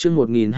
chương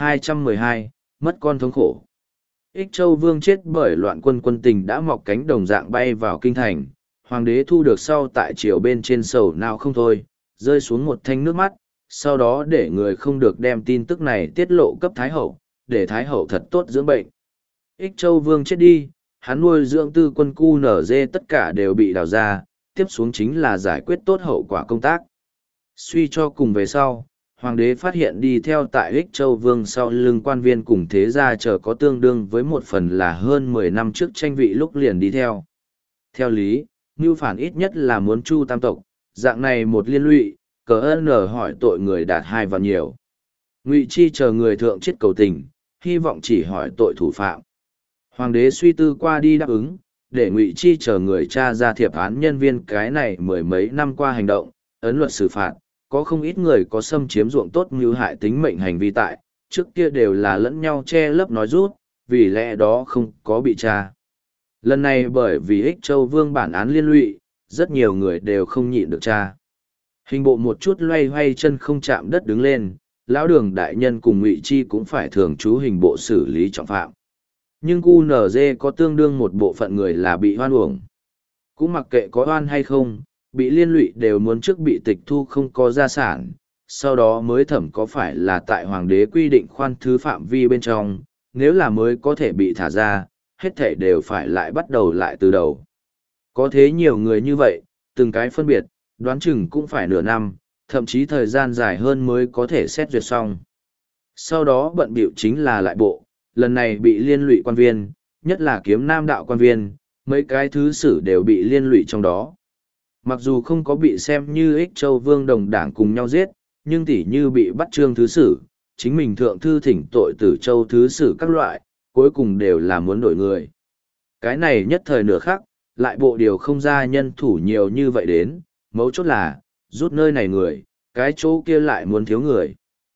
1212, mất con thống khổ. Ích Châu Vương chết bởi loạn quân, quân tình đã mọc cánh đồng dạng bay vào kinh thành. Hoàng đế thu được sau tại triều bên trên sầu nào không thôi, rơi xuống một thanh nước mắt, sau đó để người không được đem tin tức này tiết lộ cấp Thái Hậu, để Thái Hậu thật tốt dưỡng bệnh. Ích Châu Vương chết đi, hắn nuôi dưỡng tư quân cu nở dê tất cả đều bị đào ra, tiếp xuống chính là giải quyết tốt hậu quả công tác. Suy cho cùng về sau, Hoàng đế phát hiện đi theo tại Ích Châu Vương sau lưng quan viên cùng thế gia chờ có tương đương với một phần là hơn 10 năm trước tranh vị lúc liền đi theo. Theo lý, mưu phản ít nhất là muốn chu tam tộc, dạng này một liên lụy, cờ ơn hỏi tội người đạt 2 và nhiều. Ngụy Chi chờ người thượng chết cầu tình, hy vọng chỉ hỏi tội thủ phạm. Hoàng đế suy tư qua đi đáp ứng, để Ngụy Chi chờ người tra ra thiệp án nhân viên cái này mười mấy năm qua hành động, ấn luật xử phạt, có không ít người có xâm chiếm ruộng tốt mưu hại tính mệnh hành vi tại, trước kia đều là lẫn nhau che lấp nói rút, vì lẽ đó không có bị tra. Lần này bởi vì Ích Châu Vương bản án liên lụy, rất nhiều người đều không nhịn được tra. Hình bộ một chút loay hoay chân không chạm đất đứng lên, lão đường đại nhân cùng Ngụy Chi cũng phải thường trú hình bộ xử lý trọng phạm. Nhưng QNZ có tương đương một bộ phận người là bị hoan uổng. Cũng mặc kệ có oan hay không, bị liên lụy đều muốn trước bị tịch thu không có gia sản, sau đó mới thẩm có phải là tại hoàng đế quy định khoan thứ phạm vi bên trong, nếu là mới có thể bị thả ra, hết thể đều phải lại bắt đầu lại từ đầu. Có thế nhiều người như vậy, từng cái phân biệt, đoán chừng cũng phải nửa năm, thậm chí thời gian dài hơn mới có thể xét duyệt xong. Sau đó bận bịu chính là lại bộ, lần này bị liên lụy quan viên, nhất là kiếm nam đạo quan viên, mấy cái thứ sử đều bị liên lụy trong đó. Mặc dù không có bị xem như Ích Châu Vương đồng đảng cùng nhau giết, nhưng tỉ như bị bắt trương thứ sử, chính mình thượng thư thỉnh tội tử Châu thứ sử các loại, cuối cùng đều là muốn đổi người. Cái này nhất thời nửa khắc, lại bộ điều không ra nhân thủ nhiều như vậy đến, mấu chốt là, rút nơi này người, cái chỗ kia lại muốn thiếu người.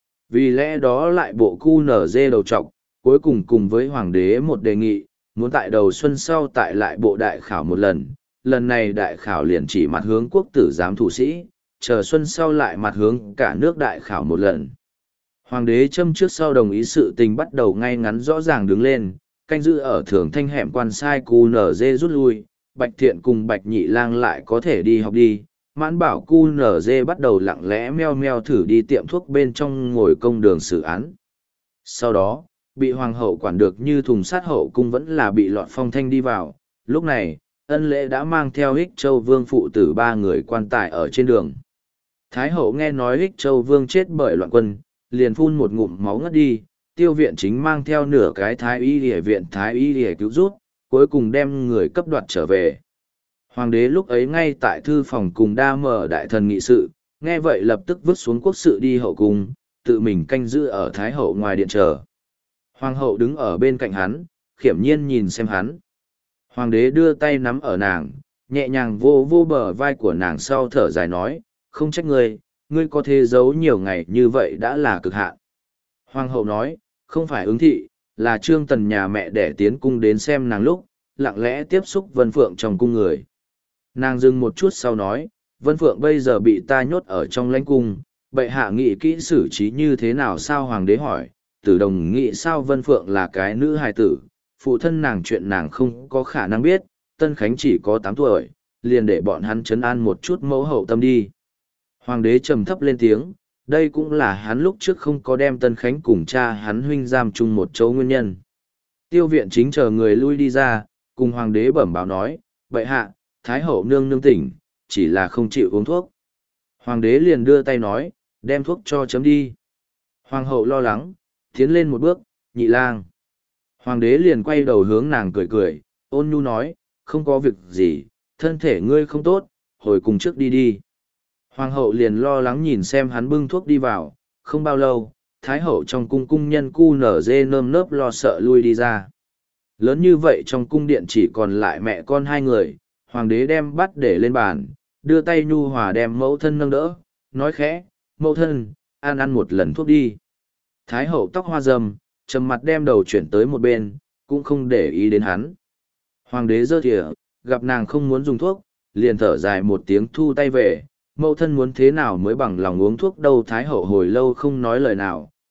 Vì lẽ đó lại bộ QNZ đầu trọc, cuối cùng cùng với hoàng đế một đề nghị, muốn tại đầu xuân sau tại lại bộ đại khảo một lần này đại khảo liền chỉ mặt hướng quốc tử giám thủ sĩ, chờ xuân sau lại mặt hướng cả nước đại khảo một lần. Hoàng đế châm trước sau đồng ý sự tình bắt đầu ngay ngắn rõ ràng đứng lên, canh giữ ở thường thanh hẻm quan sai QNZ rút lui, Bạch Thiện cùng Bạch Nhị Lang lại có thể đi học đi. Mãn bảo QNZ bắt đầu lặng lẽ meo meo thử đi tiệm thuốc bên trong ngồi công đường xử án. Sau đó, bị hoàng hậu quản được như thùng sát hậu cung vẫn là bị lọt phong thanh đi vào. Lúc này, Ân Lễ đã mang theo Ích Châu Vương phụ tử 3 người quan tài ở trên đường. Thái hậu nghe nói Ích Châu Vương chết bởi loạn quân, liền phun một ngụm máu ngất đi. Tiêu viện chính mang theo nửa cái thái y địa viện thái y địa cứu rút, cuối cùng đem người cấp đoạt trở về. Hoàng đế lúc ấy ngay tại thư phòng cùng đa mở đại thần nghị sự, nghe vậy lập tức vứt xuống quốc sự đi hậu cung, tự mình canh giữ ở thái hậu ngoài điện chờ. Hoàng hậu đứng ở bên cạnh hắn, khiểm nhiên nhìn xem hắn. Hoàng đế đưa tay nắm ở nàng, nhẹ nhàng vô vô bờ vai của nàng sau thở dài nói, không trách ngươi có thể giấu nhiều ngày như vậy đã là cực hạn. Hoàng hậu nói, không phải ứng thị, là Trương Tần nhà mẹ đẻ tiến cung đến xem nàng lúc, lặng lẽ tiếp xúc Vân Phượng trong cung người. Nàng dừng một chút sau nói, Vân Phượng bây giờ bị ta nhốt ở trong lãnh cung, bệ hạ nghị kỹ xử trí như thế nào sao hoàng đế hỏi, Tử Đồng nghĩ sao Vân Phượng là cái nữ hài tử, phụ thân nàng chuyện nàng không có khả năng biết, Tân Khánh chỉ có 8 tuổi, liền để bọn hắn trấn an một chút mẫu hậu tâm đi. Hoàng đế trầm thấp lên tiếng, đây cũng là hắn lúc trước không có đem Tân Khánh cùng cha hắn huynh giam chung một chỗ nguyên nhân. Tiêu viện chính chờ người lui đi ra, cùng hoàng đế bẩm báo nói, bệ hạ, Thái hậu nương nương tỉnh, chỉ là không chịu uống thuốc. Hoàng đế liền đưa tay nói, đem thuốc cho chấm đi. Hoàng hậu lo lắng, tiến lên một bước, Nhị Lang. Hoàng đế liền quay đầu hướng nàng cười cười, ôn nhu nói, không có việc gì, thân thể ngươi không tốt, hồi cùng trước đi đi. Hoàng hậu liền lo lắng nhìn xem hắn bưng thuốc đi vào, không bao lâu, Thái hậu trong cung cung nhân QNZ nơm nớp lo sợ lui đi ra. Lớn như vậy trong cung điện chỉ còn lại mẹ con 2 người, hoàng đế đem bát để lên bàn, đưa tay nhu hòa đem mẫu thân nâng đỡ, nói khẽ, mẫu thân, ăn một lần thuốc đi. Thái hậu tóc hoa râm, trầm mặt đem đầu chuyển tới một bên, cũng không để ý đến hắn. Hoàng đế giơ thìa, gặp nàng không muốn dùng thuốc, liền thở dài một tiếng thu tay về, mẫu thân muốn thế nào mới bằng lòng uống thuốc đâu. Thái hậu hồi lâu không nói lời nào,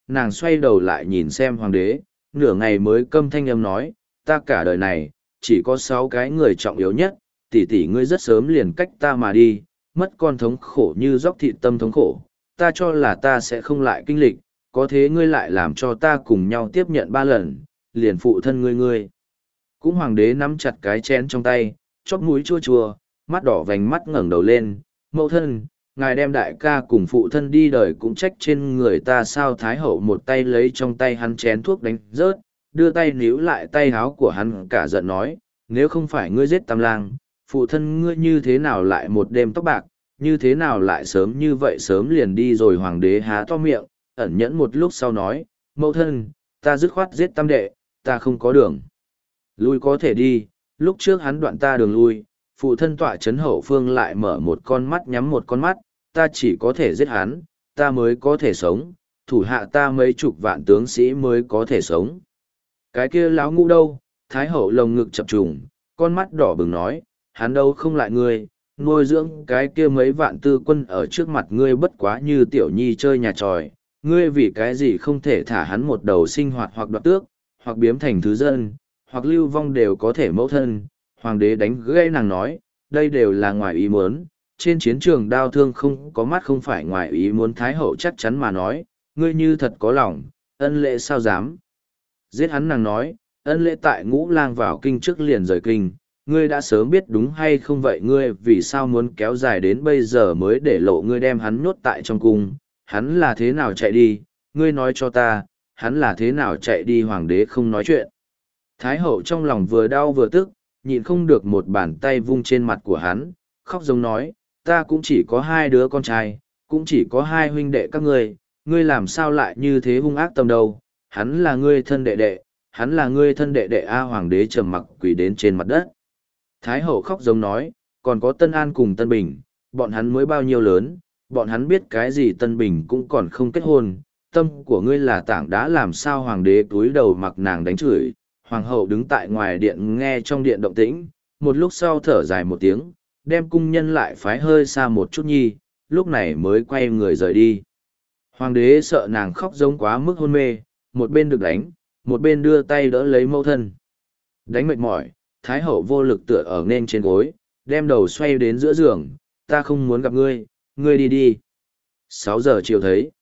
nàng xoay đầu lại nhìn xem hoàng đế, nửa ngày mới câm thanh âm nói, ta cả đời này, chỉ có 6 cái người trọng yếu nhất, tỷ tỷ ngươi rất sớm liền cách ta mà đi, mất con thống khổ như dốc thịt tâm thống khổ, ta cho là ta sẽ không lại kinh lịch, có thế ngươi lại làm cho ta cùng nhau tiếp nhận 3 lần, liền phụ thân ngươi. Cũng hoàng đế nắm chặt cái chén trong tay, chóp mũi chua chua, mắt đỏ vành mắt ngẩng đầu lên, mẫu thân, ngài đem đại ca cùng phụ thân đi đời cũng trách trên người ta sao. Thái hậu một tay lấy trong tay hắn chén thuốc đánh rớt, đưa tay níu lại tay háo của hắn cả giận nói, nếu không phải ngươi giết Tam Lang, phụ thân ngươi như thế nào lại một đêm tóc bạc, như thế nào lại sớm như vậy sớm liền đi rồi. Hoàng đế há to miệng, ẩn nhẫn một lúc sau nói, mẫu thân, ta dứt khoát giết Tam đệ, ta không có đường lui có thể đi, lúc trước hắn đoạn ta đường lui, phụ thân tọa chấn hậu phương lại mở một con mắt nhắm một con mắt, ta chỉ có thể giết hắn, ta mới có thể sống, thủ hạ ta mấy chục vạn tướng sĩ mới có thể sống. Cái kia láo ngũ đâu? Thái hậu lồng ngực chập trùng, con mắt đỏ bừng nói, hắn đâu không lại ngươi, nuôi dưỡng cái kia mấy vạn tư quân ở trước mặt ngươi bất quá như tiểu nhi chơi nhà tròi, ngươi vì cái gì không thể thả hắn một đầu sinh hoạt hoặc đoạt tước, hoặc biếm thành thứ dân, hoặc lưu vong đều có thể. Mẫu thân. Hoàng đế đánh gây nàng nói, đây đều là ngoài ý muốn, trên chiến trường đao thương không có mắt không phải ngoài ý muốn. Thái hậu chắc chắn mà nói, ngươi như thật có lòng, ân lệ sao dám giết hắn. Nàng nói, ân lệ tại Ngũ Lang vào kinh trước liền rời kinh, ngươi đã sớm biết đúng hay không vậy, ngươi vì sao muốn kéo dài đến bây giờ mới để lộ ngươi đem hắn nhốt tại trong cung, hắn là thế nào chạy đi, ngươi nói cho ta, hắn là thế nào chạy đi. Hoàng đế không nói chuyện. Thái hậu trong lòng vừa đau vừa tức, nhịn không được một bàn tay vung trên mặt của hắn, khóc giống nói, ta cũng chỉ có 2 đứa con trai, cũng chỉ có 2 huynh đệ các ngươi làm sao lại như thế hung ác tâm đâu, hắn là ngươi thân đệ đệ, hắn là ngươi thân đệ đệ a. Hoàng đế trầm mặc quỳ đến trên mặt đất. Thái hậu khóc giống nói, còn có Tân An cùng Tân Bình, bọn hắn mới bao nhiêu lớn, bọn hắn biết cái gì. Tân Bình cũng còn không kết hôn, tâm của ngươi là tảng đá làm sao. Hoàng đế cúi đầu mặc nàng đánh chửi. Hoàng hậu đứng tại ngoài điện nghe trong điện động tĩnh, một lúc sau thở dài một tiếng, đem cung nhân lại phái hơi xa một chút nhi, lúc này mới quay người rời đi. Hoàng đế sợ nàng khóc giống quá mức hôn mê, một bên được đánh, một bên đưa tay đỡ lấy mẫu thân. Đánh mệt mỏi, Thái hậu vô lực tựa ở nên trên gối, đem đầu xoay đến giữa giường, ta không muốn gặp ngươi, ngươi đi đi. 6 giờ chiều thấy.